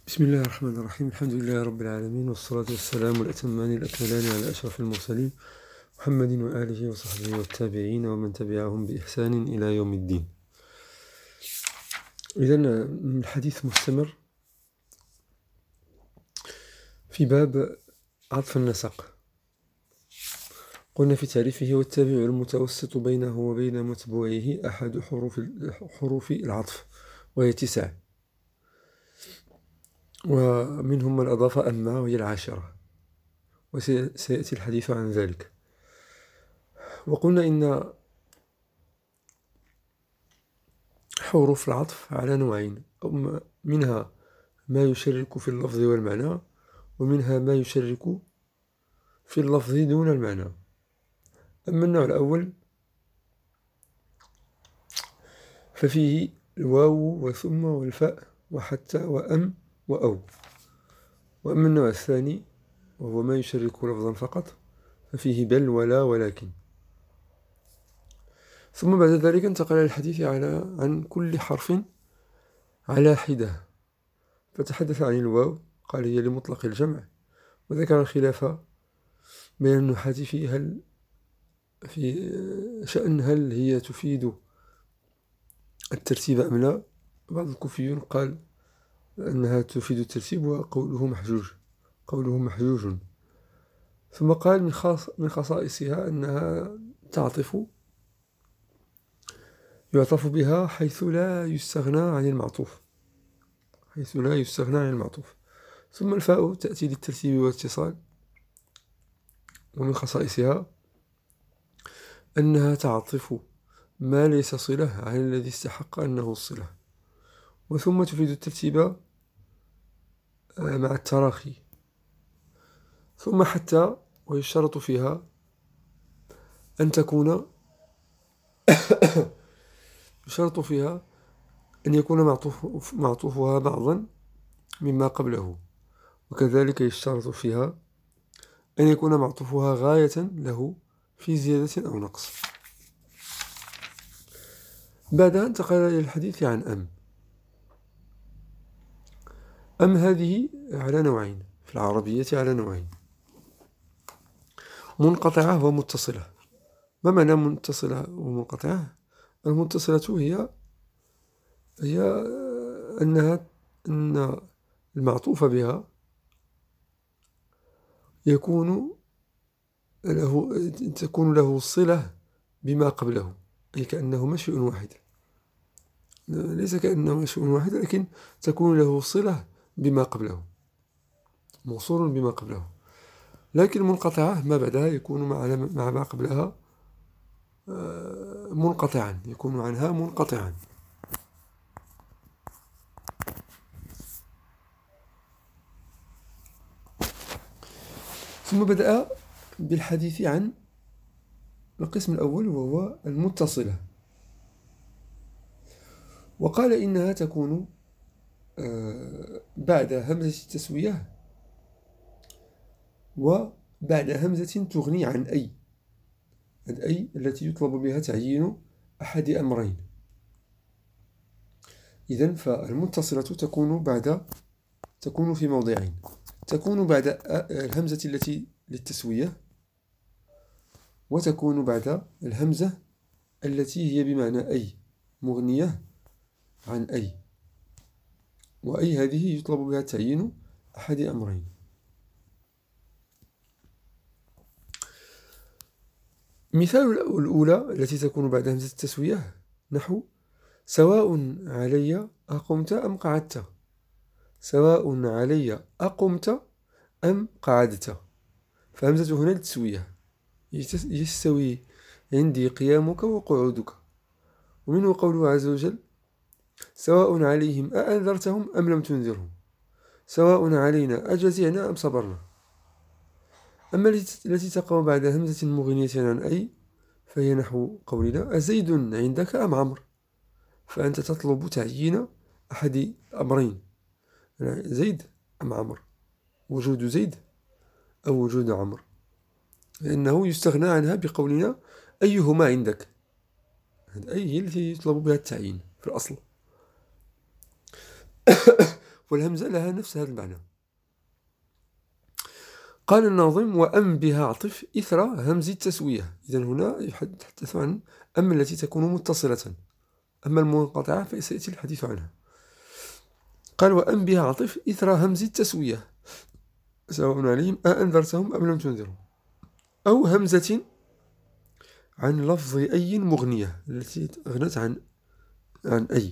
بسم الله الرحمن الرحيم. الحمد لله رب العالمين، والصلاة والسلام الأتمان الأكملان على أشرف المرسلين محمد وآله وصحبه والتابعين ومن تبعهم بإحسان إلى يوم الدين. إذن الحديث مستمر في باب عطف النسق. قلنا في تعريفه: والتابع المتوسط بينه وبين متبوعه أحد حروف العطف، وهي 9، ومنهم من أضاف أما وهي 10، وسيأتي الحديث عن ذلك. وقلنا إن حروف العطف على نوعين: منها ما يشرك في اللفظ والمعنى، ومنها ما يشرك في اللفظ دون المعنى. أما النوع الأول ففيه الواو وثم والفاء وحتى وأم وأو. وأما النوع الثاني وهو ما يشرك لفظا فقط ففيه بل ولا ولكن. ثم بعد ذلك انتقل الحديث عن كل حرف على حدة، فتحدث عن الواو، قال هي لمطلق الجمع، وذكر الخلاف بين النحاة في شأن هل هي تفيد الترتيب أم لا. بعض الكوفيون قال أنها تفيد الترتيب وقوله محجوج. ثم قال من خصائصها أنها يعطف بها حيث لا يستغنى عن المعطوف. ثم الفاء تأتي للترتيب والاتصال، ومن خصائصها أنها تعطف ما ليس صلة عن الذي استحق أنه الصلة. وثم تفيد الترتيب مع التراخي. ثم حتى ويشترط فيها أن تكون يشترط فيها أن يكون معطوفها بعضا مما قبله، وكذلك يشترط فيها أن يكون معطوفها غاية له في زيادة أو نقص. بعدها انتقل إلى الحديث عن أم هذه على نوعين في العربية، على نوعين: منقطعة ومتصلة. ما معنى متصلة ومنقطعة؟ المتصلة هي أن المعطوف بها تكون له صلة بما قبله، أي كأنه شيء واحد، ليس كأنه شيء واحد، لكن تكون له صلة بما قبله، موصول بما قبله. لكن منقطعة ما بعدها يكون مع ما قبلها منقطعا، يكون عنها منقطعا. ثم بدأ بالحديث عن القسم الأول وهو المتصلة، وقال إنها تكون بعد همزة التسوية وبعد همزة تغني عن أي التي يطلب بها تعيين أحد أمرين. إذن فالمتصلة تكون في موضعين: تكون بعد الهمزة التي للتسوية، وتكون بعد الهمزة التي هي بمعنى أي، مغنية عن أي، وأي هذه يطلب بها تعيين أحد أمرين. مثال الأولى التي تكون بعد همزة التسوية نحو: سواء علي أقمت أم قعدت. سواء علي أقمت أم قعدت، فهمزة هنا للتسوية: يستوي عندي قيامك وقعودك. ومنه قوله عز وجل: سواء عليهم أأنذرتهم أم لم تنذرهم، سواء علينا أجزعنا أم صبرنا. أما التي تقع بعد همزة مغنية عن أي فهي نحو قولنا: أزيد عندك أم عمرو، فأنت تطلب تعيين أحد أمرين: زيد أم عمرو، وجود زيد أو وجود عمرو، لأنه يستغنى عنها بقولنا أيهما عندك. أي هي التي يطلب بها التعيين في الأصل. والهمزة لها نفس هذا المعنى. قال الناظم: وأم بها عطف إثر همز التسوية. إذن هنا يتحدث عن أم التي تكون متصلة، أما المنقطعة فسيأتي الحديث عنها. قال: وأم بها عطف إثر همز التسوية سواء عليهم أأنذرتهم أم لم تنذرهم، أو همزة عن لفظ أي مغنية التي أغنت عن أي.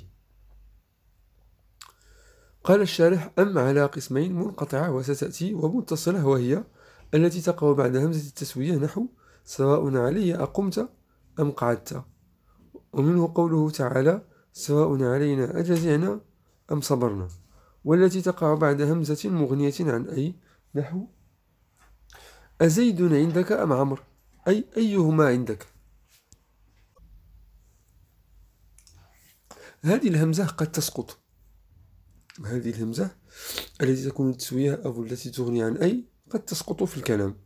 قال الشارح: أم على قسمين: منقطعة وستأتي، ومتصلة وهي التي تقع بعد همزة التسوية، نحو سواء علي أقمت أم قعدت. ومنه قوله تعالى: سواء علينا أجزعنا أم صبرنا. والتي تقع بعد همزة مغنية عن أي، نحو أزيد عندك أم عمرو، أي أيهما عندك. هذه الهمزة قد تسقط، هذه الهمزة التي تكون التسوية أو التي تغني عن أي قد تسقط في الكلام،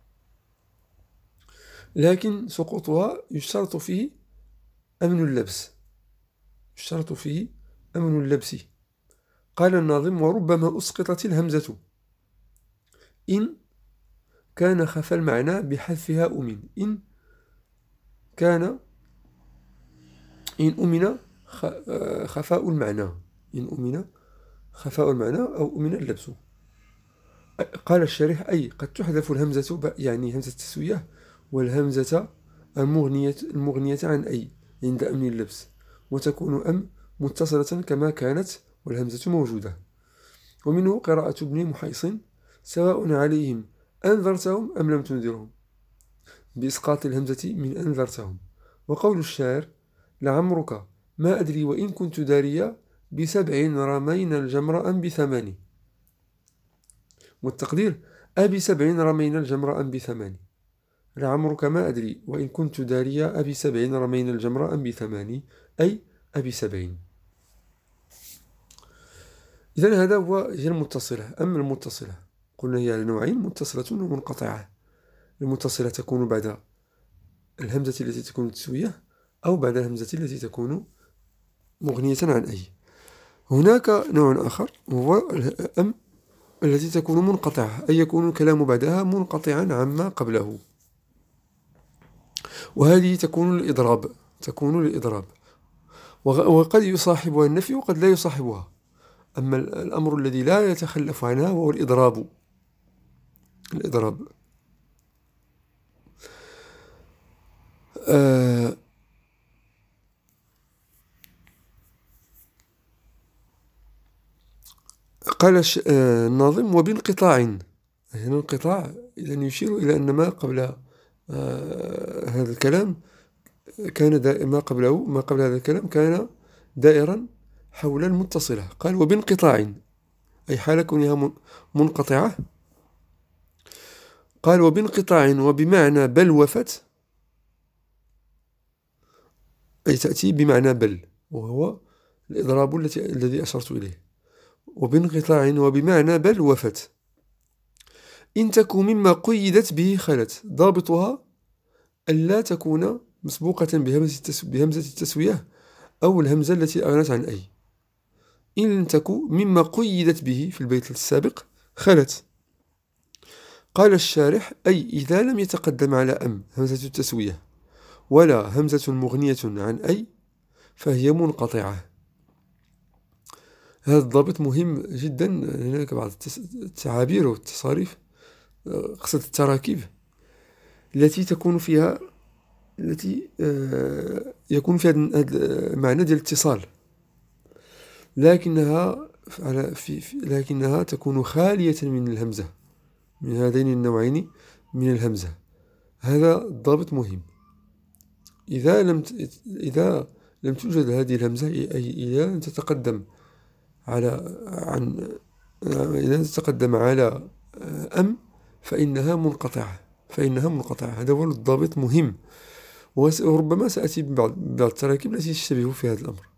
لكن سقوطها يشترط فيه أمن اللبس، يشترط فيه أمن اللبس. قال الناظم: وربما أسقطت الهمزة إن كان خفى المعنى بحذفها أمن. إن أمن خفاء المعنى، إن أمن خفاء المعنى أو أمن اللبس. قال الشارح: أي قد تحذف الهمزة، يعني همزة التسوية، والهمزة المغنية عن أي عند أمن اللبس، وتكون أم متصلة كما كانت والهمزة موجودة. ومنه قراءة ابن محيصن: سواء عليهم أنذرتهم أم لم تنذرهم، بإسقاط الهمزة من أنذرتهم. وقول الشاعر: لعمرك ما أدري وإن كنت داريا، ب7 رمينا الجمر أم ب8. والتقدير: أب7 رمينا الجمر أم ب8. لعمرك ما أدري وإن كنت داريا، أب7 رمينا الجمر أم ب8، أي أب7. إذن هذا هي المتصلة. أما المتصلة قلنا هي على نوعين: متصلة ومنقطعة. المتصلة تكون بعد الهمزة التي تكون تسوية، أو بعد الهمزة التي تكون مغنية عن أي. هناك نوع آخر هو الأم التي تكون منقطعة، أي يكون الكلام بعدها منقطعا عما قبله، وهذه تكون للإضراب، وقد يصاحبها النفي وقد لا يصاحبها. أما الأمر الذي لا يتخلف عنها هو الإضراب. قال الناظم: وبانقطاع. هنا انقطاع إذن يشير إلى أن ما قبل هذا الكلام كان ما قبل هذا الكلام كان دائرا حول المتصلة. قال: وبانقطاع، أي حال كونها منقطعة. قال: وبانقطاع وبمعنى بل وفت، أي تأتي بمعنى بل، وهو الإضراب الذي أشرت إليه. وبانقطاع وبمعنى بل وفت، إن تكون مما قيدت به خلت. ضابطها ألا تكون مسبوقة بهمزة التسوية أو الهمزة التي أغنت عن أي. إن تكون مما قيدت به في البيت السابق خلت. قال الشارح: أي إذا لم يتقدم على أم همزة التسوية ولا همزة مغنية عن أي فهي منقطعة. هذا الضابط مهم جدا. هناك بعض التعابير والتصاريف، قصة التراكيب التي يكون فيها معنى ديال الاتصال، لكنها تكون خالية من الهمزة، من هذين النوعين من الهمزة. هذا الضابط مهم. إذا لم توجد هذه الهمزة، أي إذا لم تتقدم على أم فإنها منقطعة. هذا هو الضابط مهم، وربما سأتي ببعض التراكيب التي تشتبه في هذا الأمر.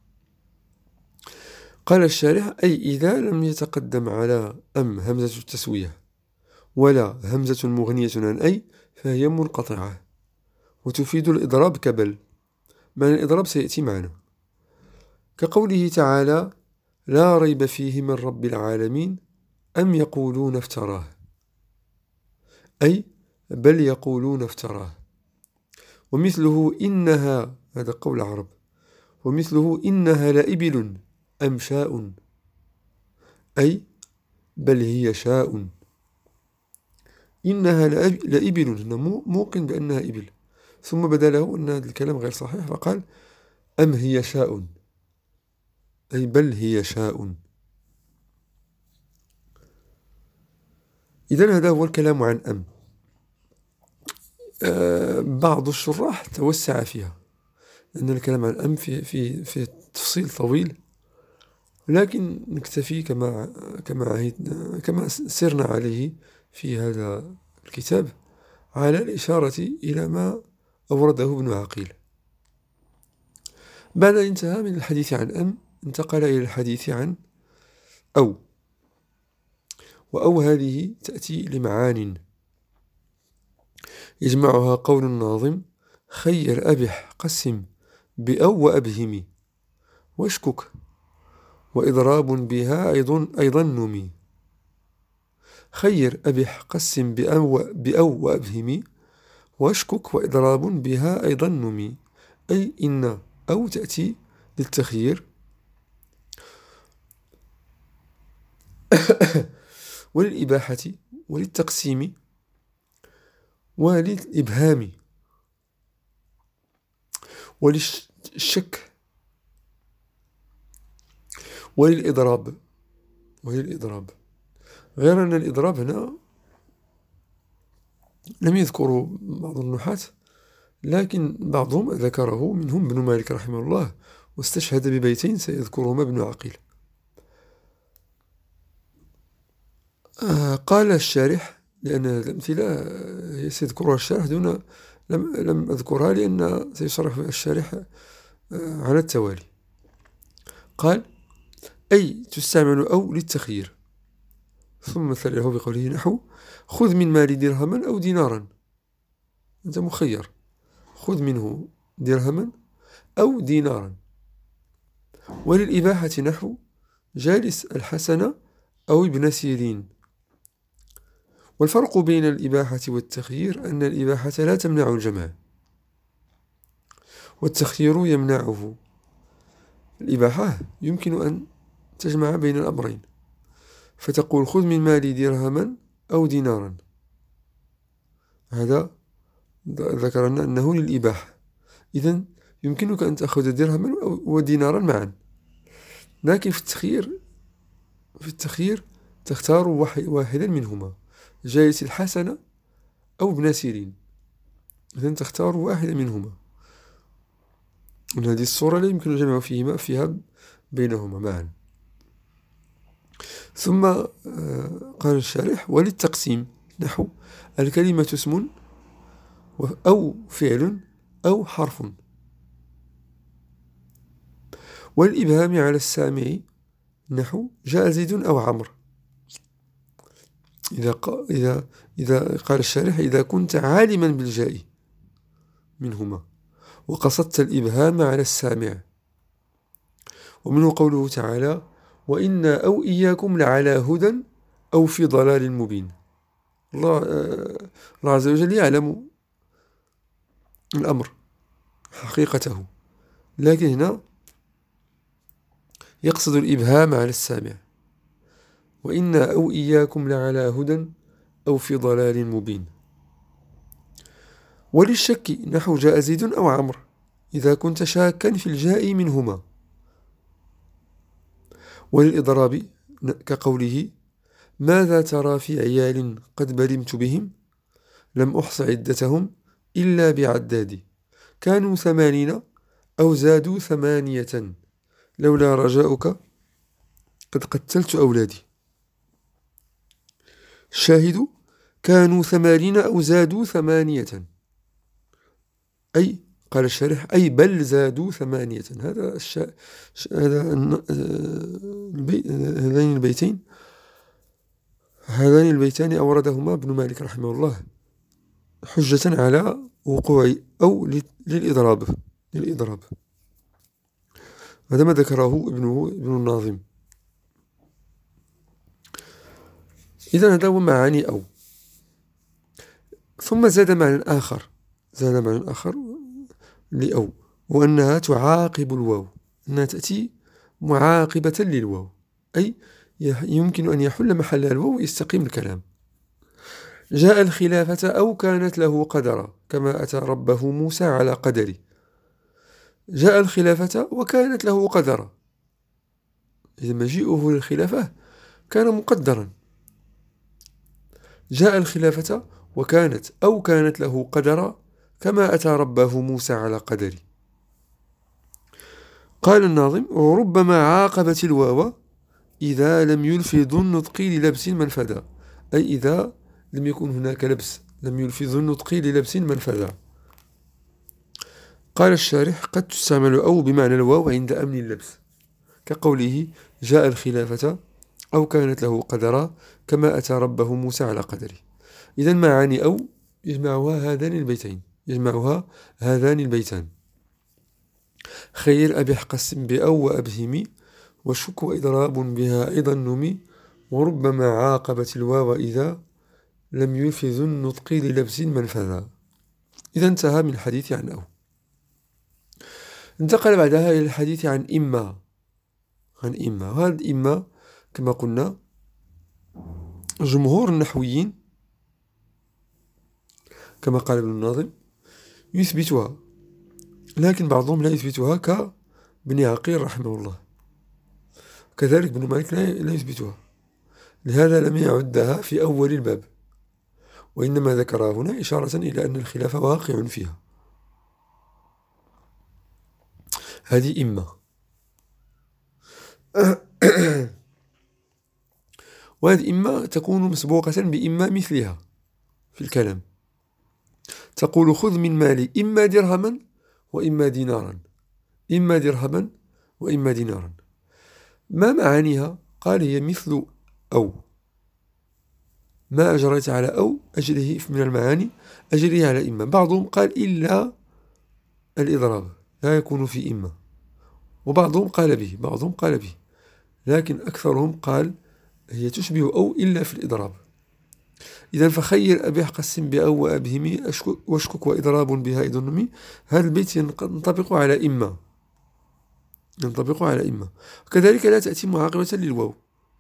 قال الشارح: أي إذا لم يتقدم على أم همزة التسوية ولا همزة مغنية عن أي فهي منقطعة، وتفيد الإضراب كبل. معنى الإضراب سيأتي معنا، كقوله تعالى: لا ريب فيه من رب العالمين أم يقولون افتراه، أي بل يقولون افتراه. ومثله إنها، هذا قول العرب، ومثله إنها لإبل أم شاء، أي بل هي شاء. إنها لإبل، هنا موقن بأنها إبل، ثم بدا له أن هذا الكلام غير صحيح فقال أم هي شاء، أي بل هي شاء. إذن هذا هو الكلام عن أم. بعض الشراح توسع فيها، لأن الكلام عن أم في تفصيل طويل، لكن نكتفي كما سرنا عليه في هذا الكتاب على الإشارة إلى ما أورده ابن عقيل. بعد أن انتهى من الحديث عن أم انتقل إلى الحديث عن أو. وأو هذه تأتي لمعان يجمعها قول الناظم: خير أبح قسم بأو وأبهم واشكك وإضراب بها أيضا نمي. خير أبح قسم بأو وأبهم واشكك وإضراب بها أيضا نمي، أي إن أو تأتي للتخيير وللإباحة وللتقسيم وللإبهام وللشك وللإضراب. غير أن الإضراب هنا لم يذكروا بعض النحاة، لكن بعضهم ذكره، منهم ابن مالك رحمه الله، واستشهد ببيتين سيذكرهما ابن عقيل. قال الشارح، لأن الأمثلة سيذكرها الشارح دون لم أذكرها لأن سيشرح الشارح على التوالي. قال: أي تستعمل أو للتخيير. ثم مثله بقوله نحو: خذ من مالي درهما أو دينارا، أنت مخير، خذ منه درهما أو دينارا. وللإباحة نحو: جالس الحسن أو ابن سيرين. والفرق بين الإباحة والتخيير أن الإباحة لا تمنع الجمع والتخيير يمنعه. الإباحة يمكن أن تجمع بين الأمرين، فتقول خذ من مالي درهما أو دينارا، هذا ذكرنا أنه للإباحة، إذن يمكنك أن تأخذ درهما ودينارا معا. لكن في التخيير تختار واحدا منهما، جالس الحسن أو ابن سيرين، إذن تختار واحدا منهما. من هذه الصورة لا يمكن الجمع فيها بينهما معا. ثم قال الشارح: وللتقسيم نحو: الكلمة اسم أو فعل أو حرف. والإبهام على السامع نحو: جاء زيد أو عمرو. إذا قال الشارح: إذا كنت عالما بالجاء منهما وقصدت الإبهام على السامع. ومنه قوله تعالى: وإنا أو إياكم لعلى هدى أو في ضلال مبين. الله عز وجل يعلم الأمر حقيقته، لكن هنا يقصد الإبهام على السامع: وإنا أو إياكم لعلى هدى أو في ضلال مبين. وللشك نحو: جاء زيد أو عمرو، إذا كنت شاكا في الجاء منهما. وللإضراب كقوله: ماذا ترى في عيال قد برمت بهم لم أحص عدتهم إلا بعدادي كانوا 80 أو زادوا 8 لولا رجاؤك قد قتلت أولادي. الشاهد: كانوا 80 أو زادوا 8، أي قال الشارح: أي بل زادوا 8. هذان البيتان أوردهما ابن مالك رحمه الله حجة على وقوع أو للإضراب. هذا ما ذكره ابن الناظم. إذن هذا هو معاني أو. ثم زاد معنى آخر لأو، وأنها تعاقب الواو، أنها تأتي معاقبة للواو، أي يمكن أن يحل محل الواو ويستقيم الكلام. جاء الخلافة أو كانت له قدرا كما أتى ربه موسى على قدره. جاء الخلافة وكانت له قدرا، إذا مجيئه للخلافة كان مقدرا. جاء الخلافة وكانت أو كانت له قدرا كما أتى ربه موسى على قدره. قال الناظم: وربما عاقبت الواو إذا لم يلفظ النطق للبس منفذا، أي إذا لم يكن هناك لبس، لم يلفظ النطق للبس منفذا. قال الشارح: قد تستعمل أو بمعنى الواو عند أمن اللبس، كقوله: جاء الخلافة أو كانت له قدرا كما أتى ربه موسى على قدره. إذن معاني أو يجمعها هذان البيتان: خير أبح قسم بأو وأبهمي، وشك وإضراب بها أيضا نمي، وربما عاقبت الواو إذا لم يلفظ النطق للبس منفذا. إذا انتهى من الحديث عن أو. انتقل بعدها إلى الحديث عن إما. وهذا إما كما قلنا جمهور النحويين كما قال ابن الناظم يثبتها، لكن بعضهم لا يثبتها كابن عقيل رحمه الله، كذلك ابن مالك لا يثبتها، لهذا لم يعدها في أول الباب، وإنما ذكرها هنا إشارة إلى أن الخلاف واقع فيها. هذه إما. وهذه إما تكون مسبوقة بإما مثلها في الكلام، تقول: خذ من مالي إما درهما وإما دينارا، إما درهما وإما دينارا. ما معانيها؟ قال: هي مثل أو، ما أجريت على أو أجره من المعاني أجريه على إما. بعضهم قال إلا الإضراب لا يكون في إما، وبعضهم قال به، لكن أكثرهم قال هي تشبه أو إلا في الإضراب. إذن فخير أبيح قسم بأو وأبهمي، واشكك وإضراب بها إذن نمي. هذا البيت ينطبق على إما، وكذلك لا تأتي معاقبة للواو،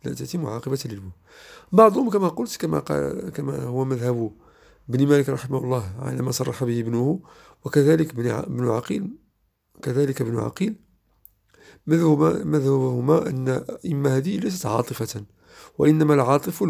بعضهم كما قلت كما هو مذهب ابن مالك رحمه الله على ما صرح به ابنه، وكذلك ابن عقيل مذهبهما أن إما هذه ليست عاطفة، وإنما العاطف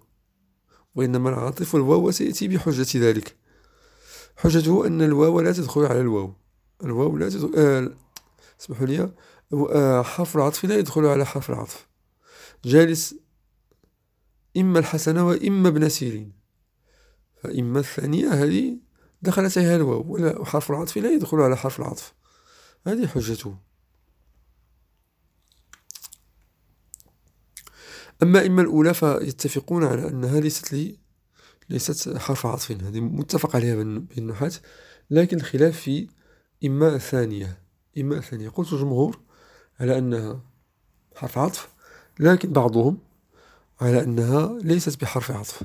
الواو، وسيأتي بحجة ذلك. حجته أن الواو لا تدخل على الواو لا تدخل اسمحوا لي، حرف العطف لا يدخل على حرف العطف. جالس إما الحسن وإما ابن سيرين، فإما الثانية هذه دخلت عليها الواو، وحرف العطف لا يدخل على حرف العطف، هذه حجته. أما إما الأولى فيتفقون على أنها ليست حرف عطف، هذه متفق عليها بالنحاة، لكن الخلاف في إما الثانية. قلت الجمهور على أنها حرف عطف، لكن بعضهم على أنها ليست بحرف عطف،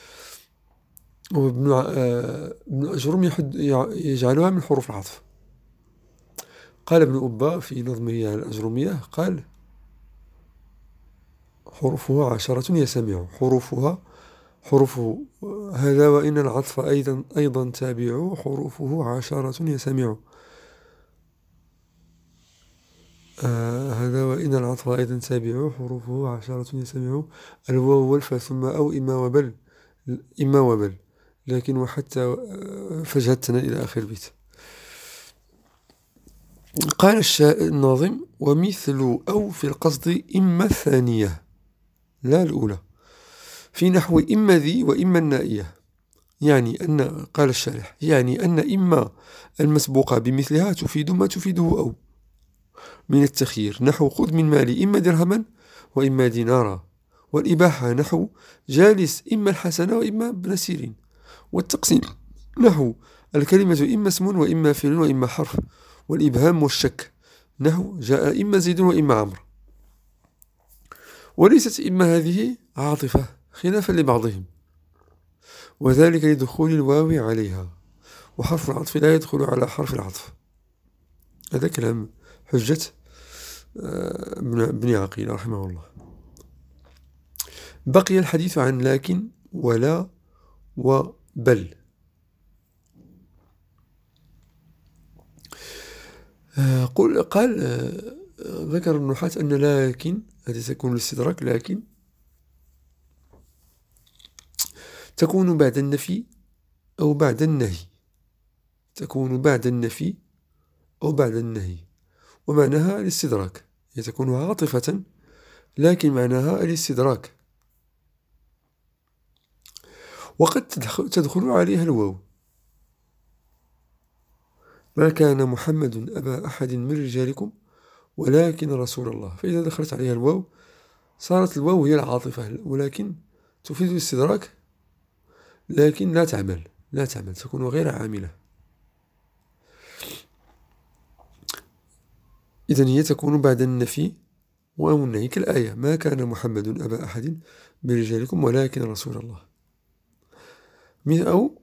وابن أجرم يجعلها من حروف العطف. قال ابن أبا في نظمه على الأجرمية، قال: حروفها 10 يسمع، حروفه هذا وإن العطف أيضا تابع، حروفه 10 يسمع. هذا وإن العطف أيضا تابع، حروفه 10 يسمع، الواو والفاء ثم أو إما وبل، لكن وحتى فجهتنا إلى آخر البيت. قال الناظم: ومثل أو في القصد إما الثانية لا الأولى، في نحو إما ذي وإما النائية. قال الشارح: يعني أن إما المسبوقة بمثلها تفيد ما تفيده أو من التخيير، نحو خذ من مالي إما درهما وإما دينارا، والإباحة نحو جالس إما الحسن وإما ابن سيرين، والتقسيم نحو الكلمة إما اسم وإما فعل وإما حرف، والإبهام والشك نحو جاء إما زيد وإما عمرو. وليست إما هذه عاطفة، خلافا لبعضهم، وذلك لدخول الواو عليها، وحرف العطف لا يدخل على حرف العطف. هذا كلام حجة ابن عقيل رحمه الله. بقي الحديث عن لكن ولا وبل. قال ذكر النحاة أن لكن هذه تكون الاستدراك، لكن تكون بعد النفي أو بعد النهي، تكون بعد النفي أو بعد النهي، ومعناها الاستدراك، هي تكون عاطفة لكن معناها الاستدراك، وقد تدخل عليها الواو. ما كان محمد أبا أحد من رجالكم ولكن رسول الله. فإذا دخلت عليها الواو صارت الواو هي العاطفة، ولكن تفيد الاستدراك، لكن لا تعمل، تكون غير عاملة. إذن هي تكون بعد النفي أو النهي، كالآية ما كان محمد أبا أحد من رجالكم ولكن رسول الله، أو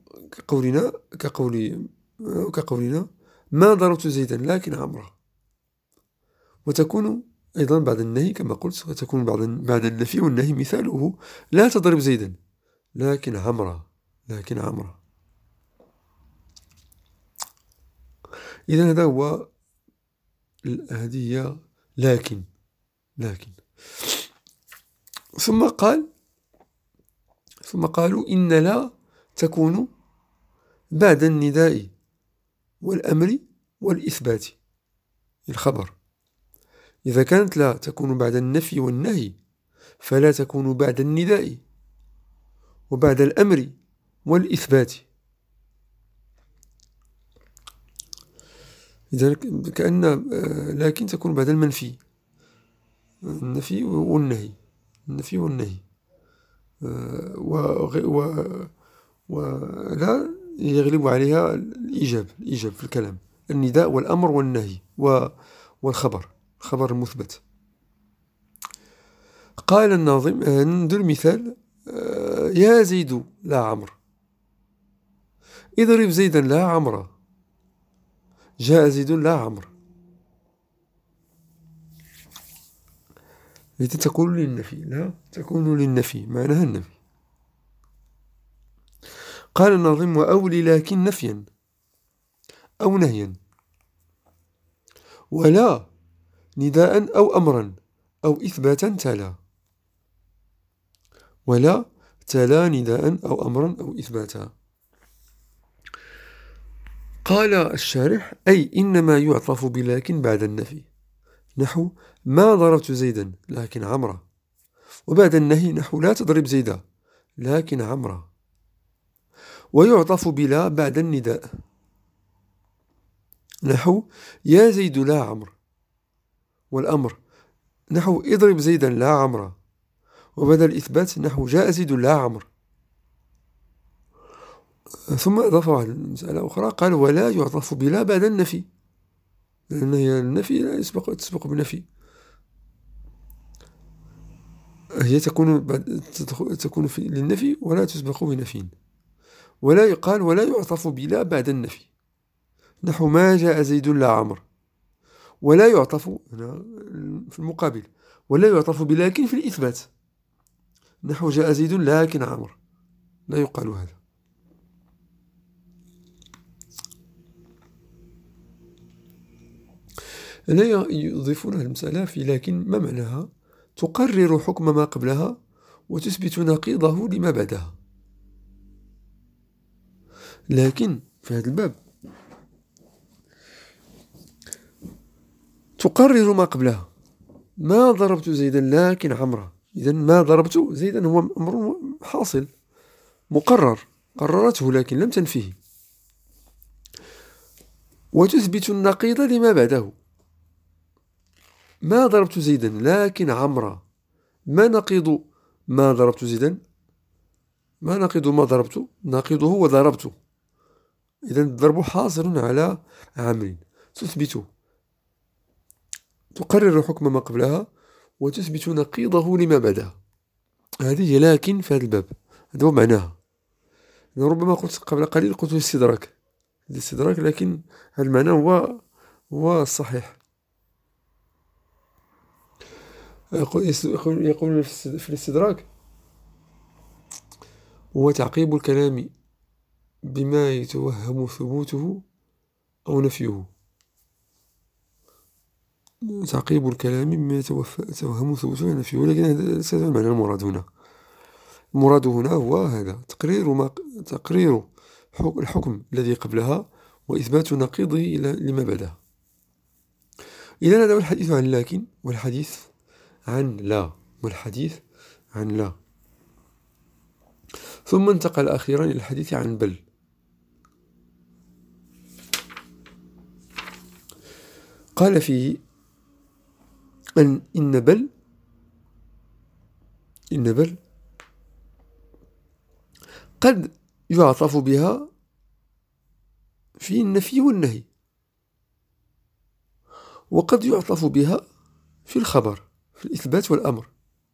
كقولنا ما ضربت زيدا لكن عمرا. وتكون أيضا بعد النهي كما قلت، وتكون بعد النفي والنهي، مثاله لا تضرب زيدا لكن عمرا. إذا هذا هو، هذه هي لكن. ثم قالوا إن لا تكون بعد النداء والأمر والإثبات، الخبر. إذا كانت لا تكون بعد النفي والنهي، فلا تكون بعد النداء وبعد الأمر والإثبات. إذا كأن لكن تكون بعد المنفي، النفي والنهي، ولا يغلب عليها الإيجاب في الكلام، النداء والأمر والنهي والخبر المثبت. قال الناظم ندير مثال، يا زيد لا عمرو، اضرب زيدا لا عمرو، جاء زيد لا عمرو. التي تكون للنفي، لا تكون للنفي، معناها النفي. قال الناظم وأولي لكن نفيا أو نهيا، ولا نداء أو أمرا أو إثباتا تلا، ولا تلا نداء أو أمرا أو إثباتا. قال الشارح أي إنما يعطف بلكن بعد النفي، نحو ما ضربت زيدا لكن عمرا، وبعد النهي نحو لا تضرب زيدا لكن عمرا. ويعطف بلا بعد النداء، نحو يا زيد لا عمرو، والأمر نحو اضرب زيدا لا عمرا، وبدل الإثبات نحو جاء زيد لا عمرو. ثم أضاف على المسألة أخرى، قال ولا يعطف بلا بعد النفي، لأن النفي لا تسبق بنفي، هي تكون للنفي ولا تسبق بنفي. ولا يقال ولا يعطف بلا بعد النفي، نحو ما جاء زيد لا عمرو، ولا يعطف في المقابل، ولا يعطف بلكن في الإثبات، نحو جاء زيد لكن عمرو، لا يقال هذا. لا يضيفونها المسألة في لكن ما معناها؟ تقرر حكم ما قبلها وتثبت نقيضه لما بعدها. لكن في هذا الباب تقرر ما قبلها، ما ضربت زيدا لكن عمرا، إذن ما ضربت زيدا هو أمر حاصل مقرر، قررته لكن لم تنفيه. وتثبت النقيض لما بعده، ما ضربت زيدا لكن عمرا، ما نقيض ما ضربت زيدا؟ ما نقيض ما ضربت؟ نقيضه وضربته. إذن الضرب حاصل على عامل، تثبت، تقرر حكم ما قبلها وتثبت نقيضه لما بعدها. هذه هي لكن في هذا الباب، هذا هو معناها. أنا ربما قلت قبل قليل قلت الاستدراك، لكن هذا المعنى هو الصحيح. يقول في الاستدراك هو تعقيب الكلام بما يتوهم ثبوته أو نفيه. تعقيب الكلام بما يتوهم ثبوته أو نفيه، ولكن هذا ليس المعنى المراد هنا. المراد هنا هو هذا تقرير الحكم الذي قبلها وإثبات نقيضه لما بعدها. إذن هذا هو الحديث عن لكن والحديث عن لا والحديث عن لا. ثم انتقل أخيرا إلى الحديث عن بل. قال فيه إن بل قد يعطف بها في النفي والنهي، وقد يعطف بها في الخبر، في الإثبات والأمر.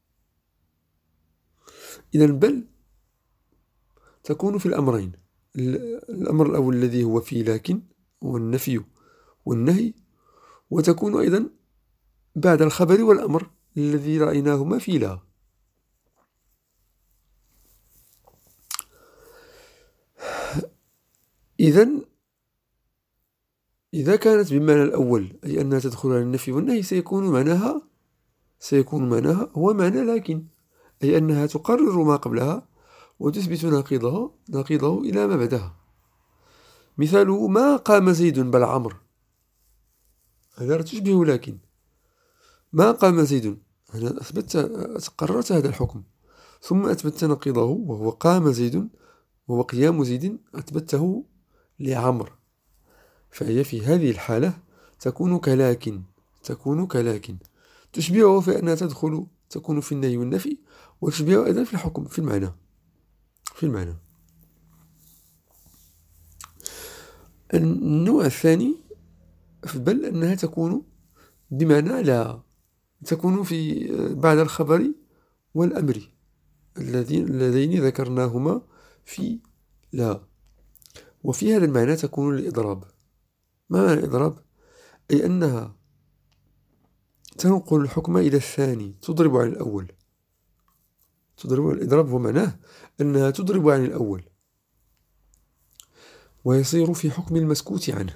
إذن بل تكون في الأمرين، الأمر الأول الذي هو في لكن هو النفي والنهي، وتكون أيضا بعد الخبر والأمر الذي رأيناهما في لا. إذن إذا كانت بمعنى الأول أي أنها تدخل على النفي والنهي، سيكون معناها هو معنى لكن، أي أنها تقرر ما قبلها وتثبت نقيضه إلى ما بعدها. مثاله ما قام زيد بل عمرو، هذا تشبه لكن. ما قام زيد، أنا قررت هذا الحكم، ثم أثبت نقيضه وهو قام زيد، وهو قيام زيد أثبته لعمرو، فهي في هذه الحالة تكون كلاكن تشبهه في أنها تكون في النهي والنفي، وتشبهه أيضا في الحكم في المعنى. النوع الثاني في بل أنها تكون بمعنى لا، تكون في بعد الخبر والأمر اللذين ذكرناهما في لا. وفي هذا المعنى تكون الإضراب. ما معنى الإضراب؟ أي أنها تنقل الحكم إلى الثاني، تضرب عن الأول. الإضراب هو معناه أنها تضرب عن الأول ويصير في حكم المسكوت عنه،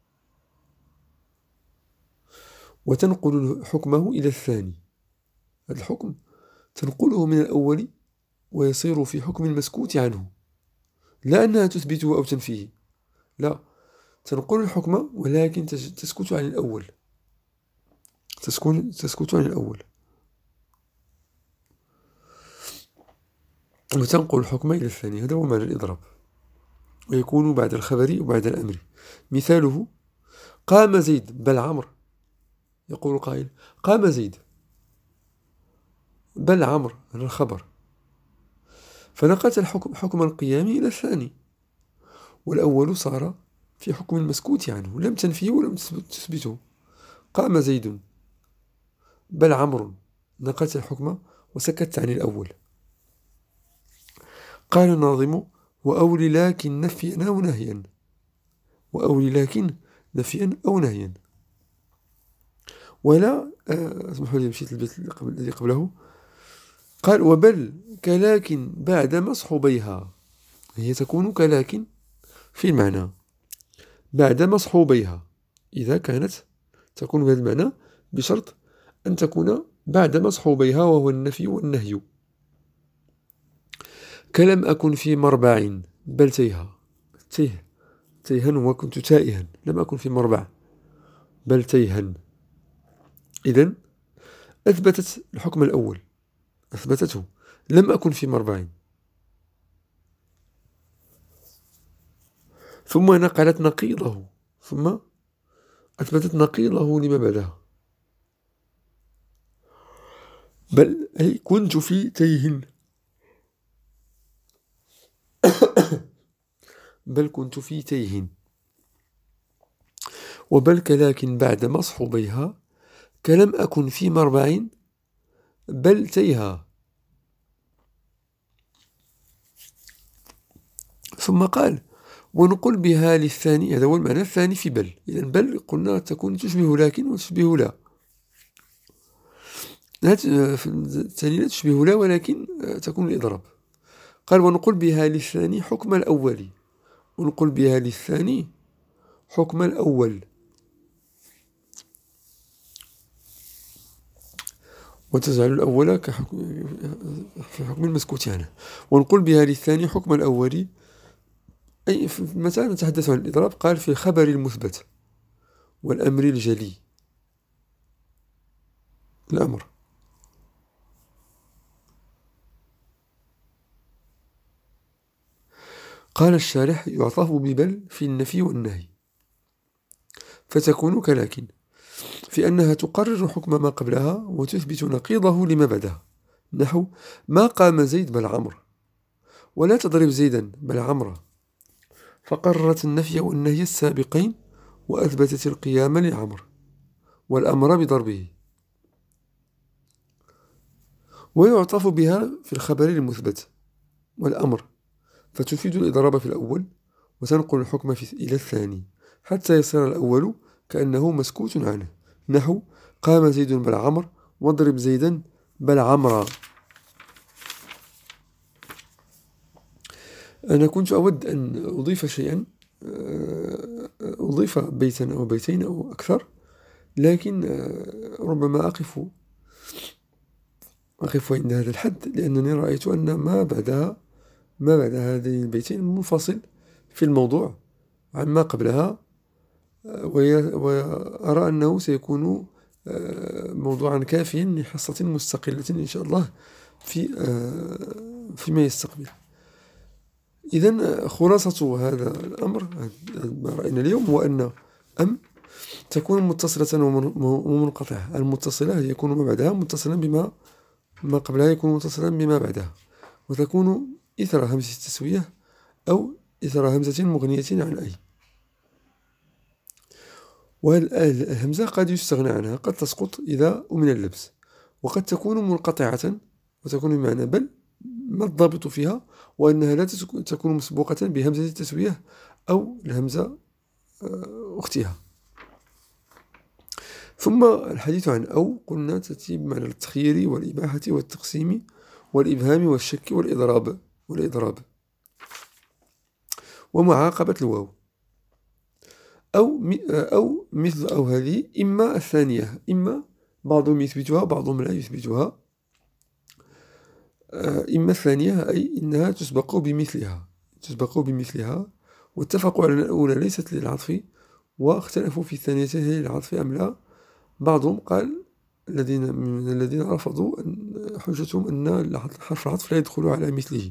وتنقل حكمه إلى الثاني. هذا الحكم تنقله من الأول ويصير في حكم المسكوت عنه، لا أنها تثبته أو تنفيه، لا، تنقل الحكم ولكن تسكت عن الأول، تسكت عن الأول، وتنقل الحكم إلى الثاني. هذا هو معنى الإضراب، ويكون بعد الخبر وبعد الأمر. مثاله قام زيد بل عمرو، يقول قائل قام زيد بل عمرو، هذا الخبر، فنقلت حكم القيام إلى الثاني، والأول صار في حكم المسكوت عنه، لم تنفيه ولم تثبته. قام زيد بل عمرو، نقلت الحكم وسكت عن الأول. قال الناظم وأولي لكن نفيا أو نهيا، وأولي لكن نفيا أو نهيا. ولا اسمحوا لي مشيت البيت الذي قبله. قال وبل كلاكن بعد مصحوبيها، هي تكون كلاكن في المعنى بعد مصحوبيها، إذا كانت تكون بهذا المعنى بشرط أن تكون بعد مصحوبيها وهو النفي والنهي. كلم أكن في مربع بل تيها، تيها وكنت تائها، لم أكن في مربع بل تيها. إذن أثبتت الحكم الأول، أثبتته، لم أكن في مربع، ثم نقلت نقيضه، ثم أثبتت نقيضه لما بعدها، بل أي كنت في تيه بل كنت في تيه. وبل كلاكن بعد مصحوبيها كلم أكن في مربع بل تيها. ثم قال ونقل بها للثاني. هذا هو المعنى الثاني في بل. إذن بل قلنا تكون تشبه لكن وتشبه لا. الثانية لا تشبه لا ولكن تكون الإضراب. قال ونقل بها للثاني حكم الأول. ونقل بها للثاني حكم الأول وتجعل الأول في حكم المسكوت عنه. ونقل بها للثاني حكم الأول أي متى نتحدث عن الإضراب؟ قال في الخبر المثبت والأمر الجلي. الأمر قال الشارح يعطف ببل في النفي والنهي فتكون كلكن في أنها تقرر حكم ما قبلها وتثبت نقيضه لما بعدها. نحو ما قام زيد بل عمرو، ولا تضرب زيدا بل عمرو، فقررت النفي والنهي السابقين وأثبتت القيام لعمرو والأمر بضربه. ويعطف بها في الخبر المثبت والأمر فتفيد الإضراب في الأول وتنقل الحكم إلى الثاني حتى يصير الأول كأنه مسكوت عنه. نحو قام زيد بل عمرو واضرب زيدا بل عمرا. أنا كنت أود أن أضيف شيئا، أضيف بيتا أو بيتين أو أكثر، لكن ربما أقف عند هذا الحد، لأنني رأيت أن ما بعد هذين البيتين منفصل في الموضوع عما قبلها، وأرى أنه سيكون موضوعا كافيا لحصة مستقلة إن شاء الله فيما يستقبل. إذن خلاصة هذا الأمر ما رأينا اليوم هو أن أم تكون متصلة ومنقطعة. المتصلة يكون ما بعدها متصلا بما قبلها يكون متصلا بما بعدها، وتكون إثر همزة التسوية أو إثر همزة مغنية عن أي. والهمزة قد يستغنى عنها، قد تسقط إذا أمن اللبس، وقد تكون منقطعة وتكون بمعنى بل. ما الضابط فيها؟ وأنها لا تكون مسبوقة بهمزة التسوية أو الهمزة أختها. ثم الحديث عن أو قلنا تأتي بمعنى التخيير والإباحة والتقسيم والإبهام والشك والإضراب ومعاقبة الواو. أو مثل أو هذه إما الثانية، إما بعضهم يثبتها بعضهم لا يثبتها. إما الثانية أي إنها تسبق بمثلها واتفقوا على الأولى ليست للعطف واختلفوا في الثانية هي للعطف أم لا. بعضهم قال من الذين رفضوا حجتهم أن حرف العطف لا يدخل على مثله،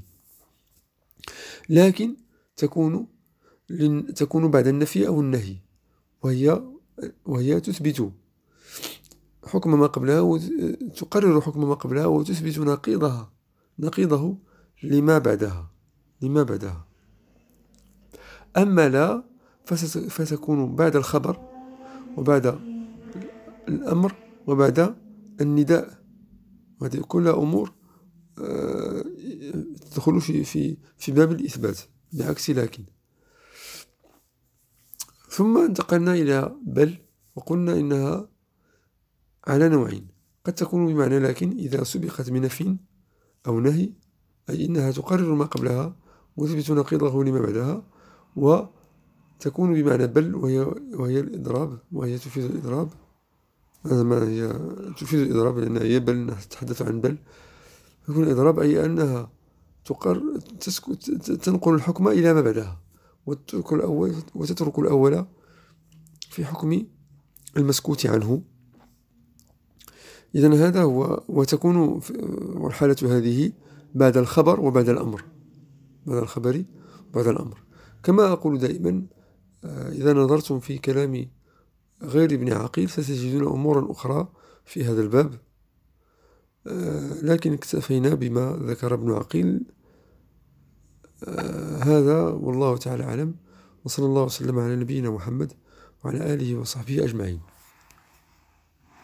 لكن تكون بعد النفي أو النهي، وهي تثبت حكم ما قبلها وتقرر حكم ما قبلها وتثبت نقيضه لما بعدها. أما لا فتكون بعد الخبر وبعد الأمر وبعد النداء. هذه كلها أمور تدخل في باب الإثبات بعكس لكن. ثم انتقلنا إلى بل وقلنا إنها على نوعين، قد تكون بمعنى لكن إذا سبقت بنفي أو نهي، أي إنها تقرر ما قبلها وتثبت نقيضه لما بعدها، وتكون بمعنى بل وهي الإضراب، وهي تفيد الإضراب. هذا ما هي تفيد الإضراب لأنها هي بل، نتحدث عن بل. يكون الإضراب أي أنها تنقل الحكم إلى ما بعدها وتترك الأول في حكم المسكوت عنه. إذن هذا هو. وتكون الحالة هذه بعد الخبر وبعد الأمر، بعد الخبر وبعد الأمر. كما أقول دائما إذا نظرتم في كلام غير ابن عقيل ستجدون أمورا أخرى في هذا الباب، لكن اكتفينا بما ذكر ابن عقيل. هذا والله تعالى أعلم، وصلى الله وسلم على نبينا محمد وعلى آله وصحبه أجمعين.